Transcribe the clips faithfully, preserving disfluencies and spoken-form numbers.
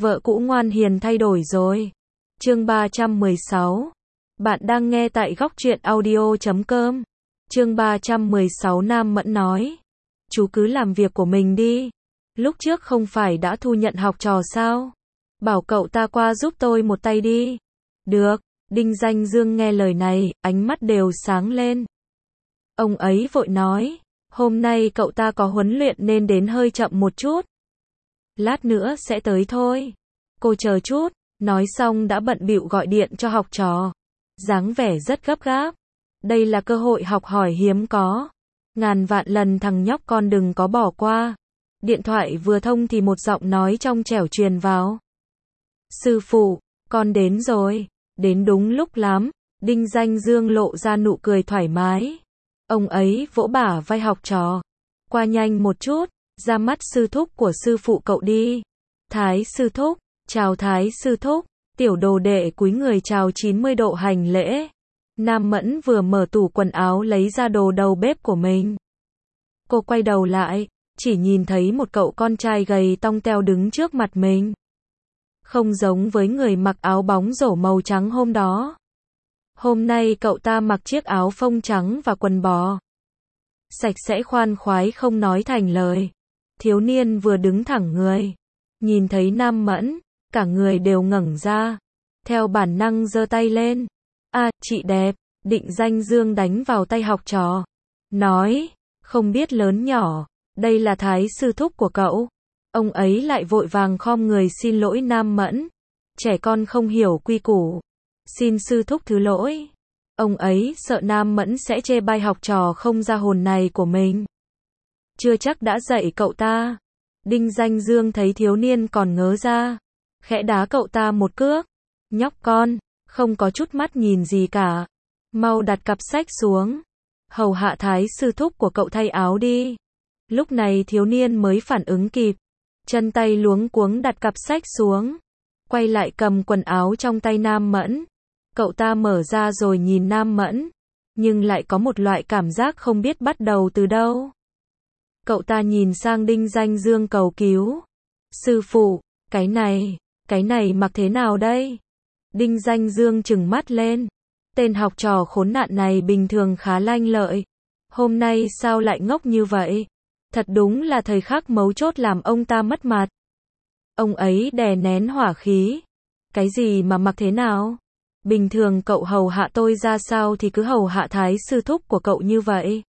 Vợ cũ ngoan hiền thay đổi rồi. Chương ba trăm mười sáu. Bạn đang nghe tại góc truyện audio chấm com. Chương ba trăm mười sáu. Nam Mẫn nói. Chú cứ làm việc của mình đi. Lúc trước không phải đã thu nhận học trò sao? Bảo cậu ta qua giúp tôi một tay đi. Được. Đinh Danh Dương nghe lời này, ánh mắt đều sáng lên. Ông ấy vội nói. Hôm nay cậu ta có huấn luyện nên đến hơi chậm một chút. Lát nữa sẽ tới thôi. Cô chờ chút. Nói xong đã bận bịu gọi điện cho học trò. Dáng vẻ rất gấp gáp. Đây là cơ hội học hỏi hiếm có. Ngàn vạn lần thằng nhóc con đừng có bỏ qua. Điện thoại vừa thông thì một giọng nói trong trẻo truyền vào. Sư phụ, con đến rồi. Đến đúng lúc lắm. Đinh Danh Dương lộ ra nụ cười thoải mái. Ông ấy vỗ bả vai học trò. Qua nhanh một chút. Ra mắt sư thúc của sư phụ cậu đi. Thái sư thúc. Chào Thái sư thúc. Tiểu đồ đệ cúi người chào chín mươi độ hành lễ. Nam Mẫn vừa mở tủ quần áo lấy ra đồ đầu bếp của mình. Cô quay đầu lại, chỉ nhìn thấy một cậu con trai gầy tong teo đứng trước mặt mình. Không giống với người mặc áo bóng rổ màu trắng hôm đó. Hôm nay cậu ta mặc chiếc áo phông trắng và quần bò. Sạch sẽ khoan khoái không nói thành lời. Thiếu niên vừa đứng thẳng người. Nhìn thấy Nam Mẫn, cả người đều ngẩng ra. Theo bản năng giơ tay lên. À, chị đẹp. Định Danh Dương đánh vào tay học trò. Nói, không biết lớn nhỏ, đây là Thái sư thúc của cậu. Ông ấy lại vội vàng khom người xin lỗi Nam Mẫn. Trẻ con không hiểu quy củ. Xin sư thúc thứ lỗi. Ông ấy sợ Nam Mẫn sẽ chê bai học trò không ra hồn này của mình. Chưa chắc đã dạy cậu ta. Đinh Danh Dương thấy thiếu niên còn ngớ ra. Khẽ đá cậu ta một cước. Nhóc con, không có chút mắt nhìn gì cả. Mau đặt cặp sách xuống. Hầu hạ Thái sư thúc của cậu thay áo đi. Lúc này thiếu niên mới phản ứng kịp. Chân tay luống cuống đặt cặp sách xuống. Quay lại cầm quần áo trong tay Nam Mẫn. Cậu ta mở ra rồi nhìn Nam Mẫn. Nhưng lại có một loại cảm giác không biết bắt đầu từ đâu. Cậu ta nhìn sang Đinh Danh Dương cầu cứu. Sư phụ, cái này, cái này mặc thế nào đây? Đinh Danh Dương trừng mắt lên. Tên học trò khốn nạn này bình thường khá lanh lợi. Hôm nay sao lại ngốc như vậy? Thật đúng là thời khắc mấu chốt làm ông ta mất mặt. Ông ấy đè nén hỏa khí. Cái gì mà mặc thế nào? Bình thường cậu hầu hạ tôi ra sao thì cứ hầu hạ Thái sư thúc của cậu như vậy.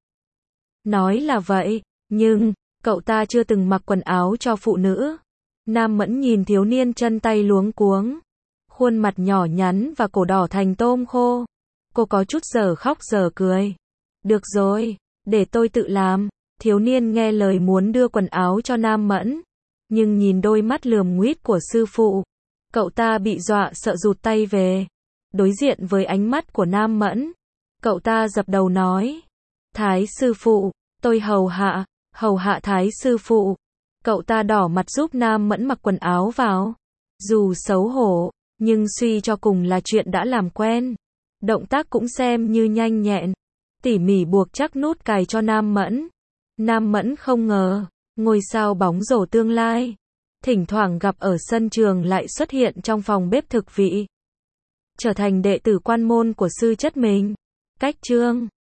Nói là vậy, nhưng, cậu ta chưa từng mặc quần áo cho phụ nữ. Nam Mẫn nhìn thiếu niên chân tay luống cuống. Khuôn mặt nhỏ nhắn và cổ đỏ thành tôm khô. Cô có chút giờ khóc giờ cười. Được rồi, để tôi tự làm. Thiếu niên nghe lời muốn đưa quần áo cho Nam Mẫn. Nhưng nhìn đôi mắt lườm nguýt của sư phụ. Cậu ta bị dọa sợ rụt tay về. Đối diện với ánh mắt của Nam Mẫn. Cậu ta dập đầu nói. Thái sư phụ, tôi hầu hạ, hầu hạ Thái sư phụ. Cậu ta đỏ mặt giúp Nam Mẫn mặc quần áo vào. Dù xấu hổ, nhưng suy cho cùng là chuyện đã làm quen. Động tác cũng xem như nhanh nhẹn. Tỉ mỉ buộc chắc nút cài cho Nam Mẫn. Nam Mẫn không ngờ, ngôi sao bóng rổ tương lai. Thỉnh thoảng gặp ở sân trường lại xuất hiện trong phòng bếp thực vị. Trở thành đệ tử quan môn của sư chất mình. Cách chương